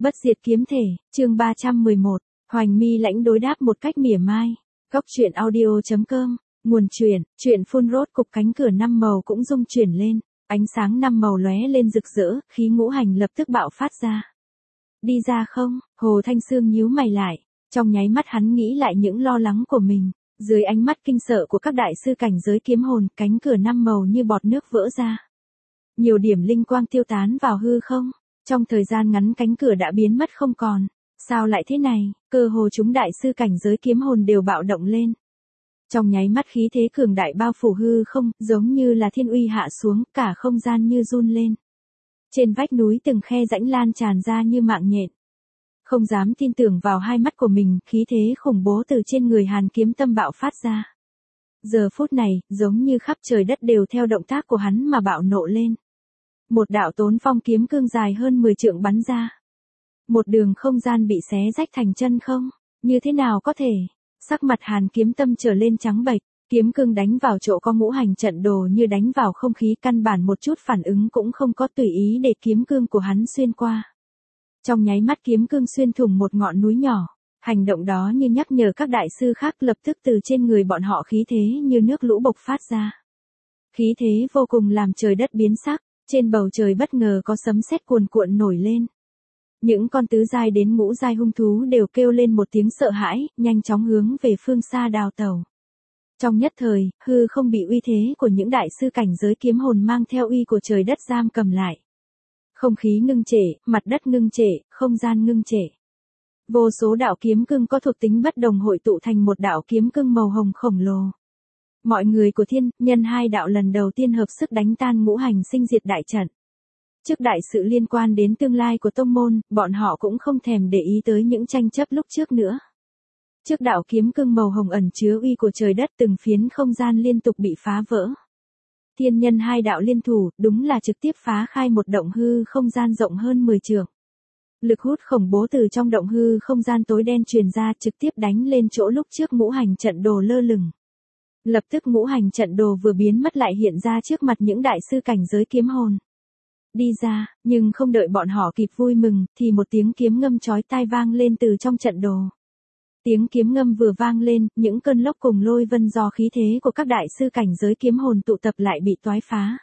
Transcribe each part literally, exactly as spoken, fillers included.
Bất diệt kiếm thể, chương ba trăm mười một, Hoành Mi lãnh đối đáp một cách mỉa mai. Góc truyện audio chấm com, nguồn truyện, truyện phun rốt cục cánh cửa năm màu cũng rung chuyển lên, ánh sáng năm màu lóe lên rực rỡ, khí ngũ hành lập tức bạo phát ra. Đi ra không? Hồ Thanh Sương nhíu mày lại, trong nháy mắt hắn nghĩ lại những lo lắng của mình, dưới ánh mắt kinh sợ của các đại sư cảnh giới kiếm hồn, cánh cửa năm màu như bọt nước vỡ ra. Nhiều điểm linh quang tiêu tán vào hư không. Trong thời gian ngắn cánh cửa đã biến mất không còn. Sao lại thế này? Cơ hồ chúng đại sư cảnh giới kiếm hồn đều bạo động lên. Trong nháy mắt khí thế cường đại bao phủ hư không, giống như là thiên uy hạ xuống, cả không gian như run lên. Trên vách núi từng khe rãnh lan tràn ra như mạng nhện. Không dám tin tưởng vào hai mắt của mình, khí thế khủng bố từ trên người Hàn Kiếm Tâm bạo phát ra. Giờ phút này, giống như khắp trời đất đều theo động tác của hắn mà bạo nộ lên. Một đạo tốn phong kiếm cương dài hơn mười trượng bắn ra. Một đường không gian bị xé rách thành chân không, như thế nào có thể? Sắc mặt Hàn Kiếm Tâm trở lên trắng bệch, kiếm cương đánh vào chỗ có ngũ hành trận đồ như đánh vào không khí, căn bản một chút phản ứng cũng không có, tùy ý để kiếm cương của hắn xuyên qua. Trong nháy mắt kiếm cương xuyên thủng một ngọn núi nhỏ, hành động đó như nhắc nhở các đại sư khác, lập tức từ trên người bọn họ khí thế như nước lũ bộc phát ra. Khí thế vô cùng làm trời đất biến sắc. Trên bầu trời bất ngờ có sấm sét cuồn cuộn nổi lên. Những con tứ giai đến ngũ giai hung thú đều kêu lên một tiếng sợ hãi, nhanh chóng hướng về phương xa đào tẩu. Trong nhất thời, hư không bị uy thế của những đại sư cảnh giới kiếm hồn mang theo uy của trời đất giam cầm lại. Không khí ngưng trệ, mặt đất ngưng trệ, không gian ngưng trệ. Vô số đạo kiếm cương có thuộc tính bất đồng hội tụ thành một đạo kiếm cương màu hồng khổng lồ. Mọi người của thiên, nhân hai đạo lần đầu tiên hợp sức đánh tan ngũ hành sinh diệt đại trận. Trước đại sự liên quan đến tương lai của tông môn, bọn họ cũng không thèm để ý tới những tranh chấp lúc trước nữa. Trước đạo kiếm cương màu hồng ẩn chứa uy của trời đất, từng phiến không gian liên tục bị phá vỡ. Thiên nhân hai đạo liên thủ, đúng là trực tiếp phá khai một động hư không gian rộng hơn mười trượng. Lực hút khủng bố từ trong động hư không gian tối đen truyền ra, trực tiếp đánh lên chỗ lúc trước ngũ hành trận đồ lơ lửng. Lập tức ngũ hành trận đồ vừa biến mất lại hiện ra trước mặt những đại sư cảnh giới kiếm hồn. Đi ra, nhưng không đợi bọn họ kịp vui mừng, thì một tiếng kiếm ngâm chói tai vang lên từ trong trận đồ. Tiếng kiếm ngâm vừa vang lên, những cơn lốc cùng lôi vân do khí thế của các đại sư cảnh giới kiếm hồn tụ tập lại bị toái phá.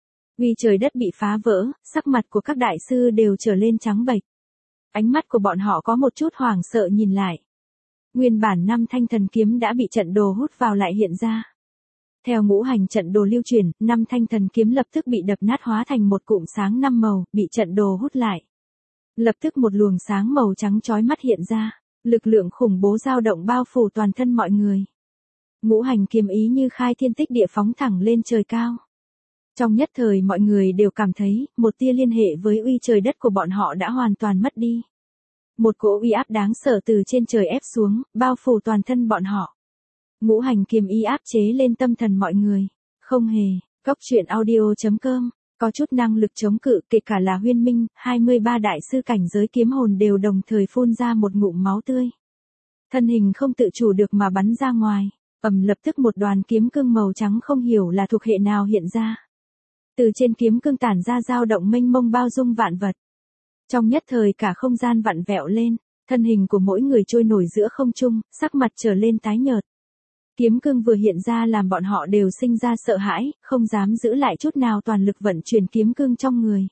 Vì trời đất bị phá vỡ, sắc mặt của các đại sư đều trở lên trắng bệch. Ánh mắt của bọn họ có một chút hoảng sợ nhìn lại. Nguyên bản năm thanh thần kiếm đã bị trận đồ hút vào lại hiện ra. Theo ngũ hành trận đồ lưu truyền, năm thanh thần kiếm lập tức bị đập nát hóa thành một cụm sáng năm màu, bị trận đồ hút lại. Lập tức một luồng sáng màu trắng chói mắt hiện ra, lực lượng khủng bố dao động bao phủ toàn thân mọi người. Ngũ hành kiếm ý như khai thiên tích địa phóng thẳng lên trời cao. Trong nhất thời mọi người đều cảm thấy, một tia liên hệ với uy trời đất của bọn họ đã hoàn toàn mất đi. Một cỗ uy áp đáng sợ từ trên trời ép xuống, bao phủ toàn thân bọn họ. Ngũ hành kiếm ý áp chế lên tâm thần mọi người. Không hề, góc truyện audio chấm com, có chút năng lực chống cự, kể cả là Huyên Minh, hai mươi ba đại sư cảnh giới kiếm hồn đều đồng thời phun ra một ngụm máu tươi. Thân hình không tự chủ được mà bắn ra ngoài, ầm lập tức một đoàn kiếm cương màu trắng không hiểu là thuộc hệ nào hiện ra. Từ trên kiếm cương tản ra dao động mênh mông bao dung vạn vật. Trong nhất thời cả không gian vặn vẹo lên, thân hình của mỗi người trôi nổi giữa không trung, sắc mặt trở lên tái nhợt. Kiếm cương vừa hiện ra làm bọn họ đều sinh ra sợ hãi, không dám giữ lại chút nào toàn lực vận chuyển kiếm cương trong người.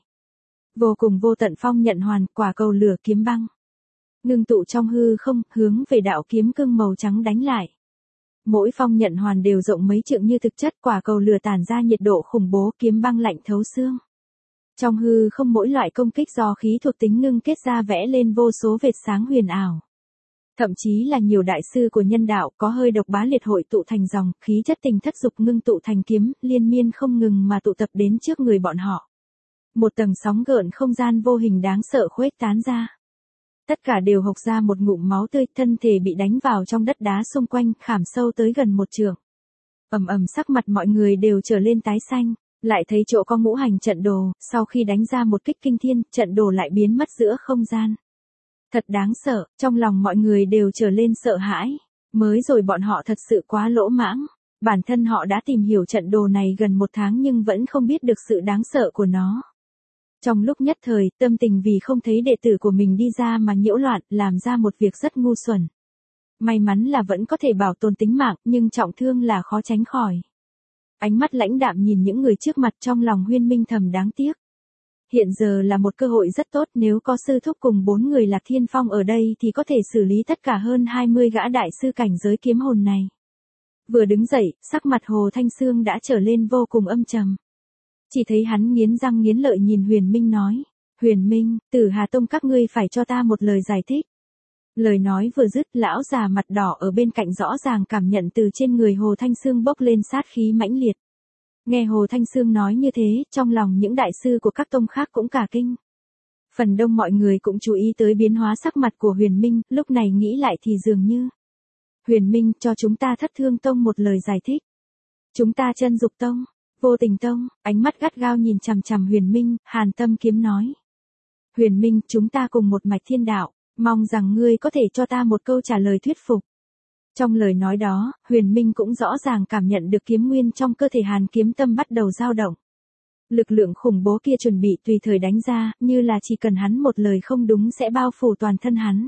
Vô cùng vô tận phong nhận hoàn, quả cầu lửa kiếm băng. Ngưng tụ trong hư không, hướng về đạo kiếm cương màu trắng đánh lại. Mỗi phong nhận hoàn đều rộng mấy trượng như thực chất, quả cầu lửa tản ra nhiệt độ khủng bố, kiếm băng lạnh thấu xương. Trong hư không mỗi loại công kích do khí thuộc tính ngưng kết ra vẽ lên vô số vệt sáng huyền ảo. Thậm chí là nhiều đại sư của nhân đạo có hơi độc bá liệt hội tụ thành dòng, khí chất tình thất dục ngưng tụ thành kiếm, liên miên không ngừng mà tụ tập đến trước người bọn họ. Một tầng sóng gợn không gian vô hình đáng sợ khuếch tán ra. Tất cả đều hộc ra một ngụm máu tươi, thân thể bị đánh vào trong đất đá xung quanh, khảm sâu tới gần một trượng. Ầm ầm sắc mặt mọi người đều trở lên tái xanh, lại thấy chỗ có ngũ hành trận đồ, sau khi đánh ra một kích kinh thiên, trận đồ lại biến mất giữa không gian. Thật đáng sợ, trong lòng mọi người đều trở lên sợ hãi. Mới rồi bọn họ thật sự quá lỗ mãng. Bản thân họ đã tìm hiểu trận đồ này gần một tháng nhưng vẫn không biết được sự đáng sợ của nó. Trong lúc nhất thời, tâm tình vì không thấy đệ tử của mình đi ra mà nhiễu loạn, làm ra một việc rất ngu xuẩn. May mắn là vẫn có thể bảo tồn tính mạng, nhưng trọng thương là khó tránh khỏi. Ánh mắt lãnh đạm nhìn những người trước mặt, trong lòng Huyên Minh thầm đáng tiếc. Hiện giờ là một cơ hội rất tốt, nếu có sư thúc cùng bốn người Lạc Thiên Phong ở đây thì có thể xử lý tất cả hơn hai mươi gã đại sư cảnh giới kiếm hồn này. Vừa đứng dậy, sắc mặt Hồ Thanh Xương đã trở lên vô cùng âm trầm. Chỉ thấy hắn nghiến răng nghiến lợi nhìn Huyền Minh nói. Huyền Minh, Tử Hà Tông các ngươi phải cho ta một lời giải thích. Lời nói vừa dứt, lão già mặt đỏ ở bên cạnh rõ ràng cảm nhận từ trên người Hồ Thanh Xương bốc lên sát khí mãnh liệt. Nghe Hồ Thanh Xương nói như thế, trong lòng những đại sư của các tông khác cũng cả kinh. Phần đông mọi người cũng chú ý tới biến hóa sắc mặt của Huyền Minh, lúc này nghĩ lại thì dường như. Huyền Minh, cho chúng ta Thất Thương Tông một lời giải thích. Chúng ta Chân Dục Tông, Vô Tình Tông, ánh mắt gắt gao nhìn chằm chằm Huyền Minh, Hàn Tâm Kiếm nói. Huyền Minh, chúng ta cùng một mạch thiên đạo, mong rằng ngươi có thể cho ta một câu trả lời thuyết phục. Trong lời nói đó, Huyền Minh cũng rõ ràng cảm nhận được kiếm nguyên trong cơ thể Hàn Kiếm Tâm bắt đầu dao động. Lực lượng khủng bố kia chuẩn bị tùy thời đánh ra, như là chỉ cần hắn một lời không đúng sẽ bao phủ toàn thân hắn.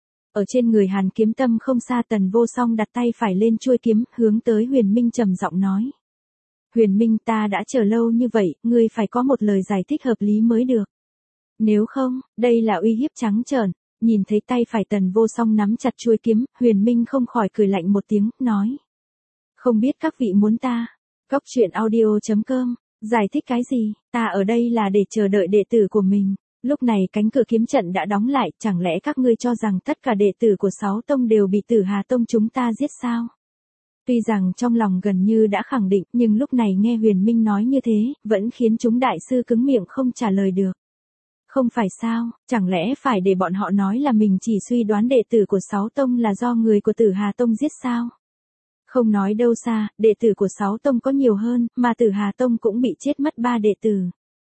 Ở trên người Hàn Kiếm Tâm không xa, Tần Vô Song đặt tay phải lên chuôi kiếm, hướng tới Huyền Minh trầm giọng nói. Huyền Minh, ta đã chờ lâu như vậy, ngươi phải có một lời giải thích hợp lý mới được. Nếu không, đây là uy hiếp trắng trợn. Nhìn thấy tay phải Tần Vô Song nắm chặt chuôi kiếm, Huyền Minh không khỏi cười lạnh một tiếng, nói. Không biết các vị muốn ta, Cốc Truyện Audio chấm com, giải thích cái gì, ta ở đây là để chờ đợi đệ tử của mình. Lúc này cánh cửa kiếm trận đã đóng lại, chẳng lẽ các ngươi cho rằng tất cả đệ tử của sáu tông đều bị Tử Hà Tông chúng ta giết sao? Tuy rằng trong lòng gần như đã khẳng định, nhưng lúc này nghe Huyền Minh nói như thế, vẫn khiến chúng đại sư cứng miệng không trả lời được. Không phải sao, chẳng lẽ phải để bọn họ nói là mình chỉ suy đoán đệ tử của sáu tông là do người của Tử Hà Tông giết sao? Không nói đâu xa, đệ tử của sáu tông có nhiều hơn, mà Tử Hà Tông cũng bị chết mất ba đệ tử.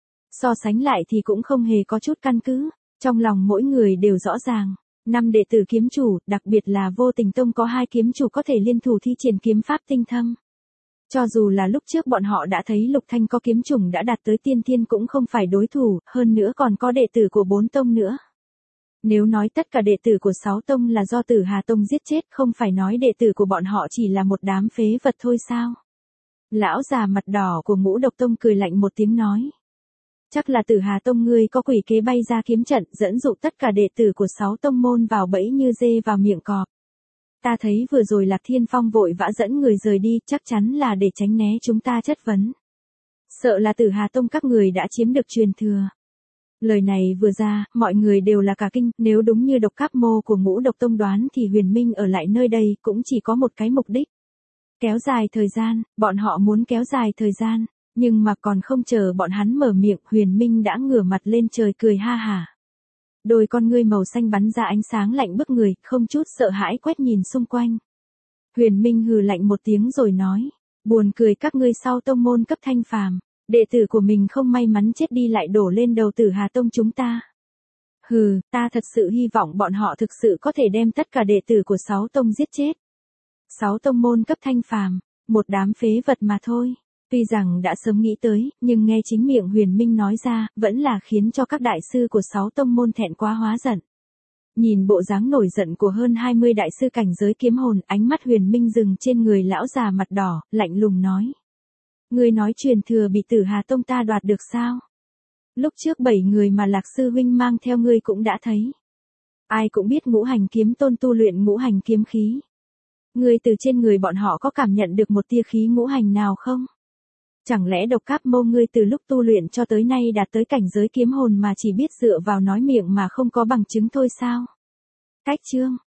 So sánh lại thì cũng không hề có chút căn cứ, trong lòng mỗi người đều rõ ràng. Năm đệ tử kiếm chủ, đặc biệt là Vô Tình Tông có hai kiếm chủ có thể liên thủ thi triển kiếm pháp tinh thâm. Cho dù là lúc trước bọn họ đã thấy Lục Thanh có kiếm chủng đã đạt tới tiên thiên cũng không phải đối thủ, hơn nữa còn có đệ tử của bốn tông nữa. Nếu nói tất cả đệ tử của sáu tông là do Tử Hà Tông giết chết, không phải nói đệ tử của bọn họ chỉ là một đám phế vật thôi sao? Lão già mặt đỏ của Ngũ Độc Tông cười lạnh một tiếng nói. Chắc là Tử Hà Tông ngươi có quỷ kế bay ra kiếm trận, dẫn dụ tất cả đệ tử của sáu tông môn vào bẫy như dê vào miệng cọp. Ta thấy vừa rồi Lạc Thiên Phong vội vã dẫn người rời đi, chắc chắn là để tránh né chúng ta chất vấn. Sợ là Tử Hà Tông các người đã chiếm được truyền thừa. Lời này vừa ra, mọi người đều là cả kinh, nếu đúng như Độc Cáp Mô của Ngũ Độc Tông đoán thì Huyền Minh ở lại nơi đây cũng chỉ có một cái mục đích. Kéo dài thời gian, bọn họ muốn kéo dài thời gian, nhưng mà còn không chờ bọn hắn mở miệng, Huyền Minh đã ngửa mặt lên trời cười ha hả. Đôi con ngươi màu xanh bắn ra ánh sáng lạnh bức người, không chút sợ hãi quét nhìn xung quanh. Huyền Minh hừ lạnh một tiếng rồi nói, buồn cười các ngươi sau tông môn cấp thanh phàm, đệ tử của mình không may mắn chết đi lại đổ lên đầu Tử Hà Tông chúng ta. Hừ, ta thật sự hy vọng bọn họ thực sự có thể đem tất cả đệ tử của sáu tông giết chết. Sáu tông môn cấp thanh phàm, một đám phế vật mà thôi. Tuy rằng đã sớm nghĩ tới, nhưng nghe chính miệng Huyền Minh nói ra, vẫn là khiến cho các đại sư của sáu tông môn thẹn quá hóa giận. Nhìn bộ dáng nổi giận của hơn hai mươi đại sư cảnh giới kiếm hồn, ánh mắt Huyền Minh dừng trên người lão già mặt đỏ, lạnh lùng nói. Ngươi nói truyền thừa bị Tử Hà Tông ta đoạt được sao? Lúc trước bảy người mà Lạc Sư Huynh mang theo ngươi cũng đã thấy. Ai cũng biết Ngũ Hành Kiếm Tôn tu luyện ngũ hành kiếm khí. Ngươi từ trên người bọn họ có cảm nhận được một tia khí ngũ hành nào không? Chẳng lẽ Độc Cáp Mô ngươi từ lúc tu luyện cho tới nay đạt tới cảnh giới kiếm hồn mà chỉ biết dựa vào nói miệng mà không có bằng chứng thôi sao? Cách chương,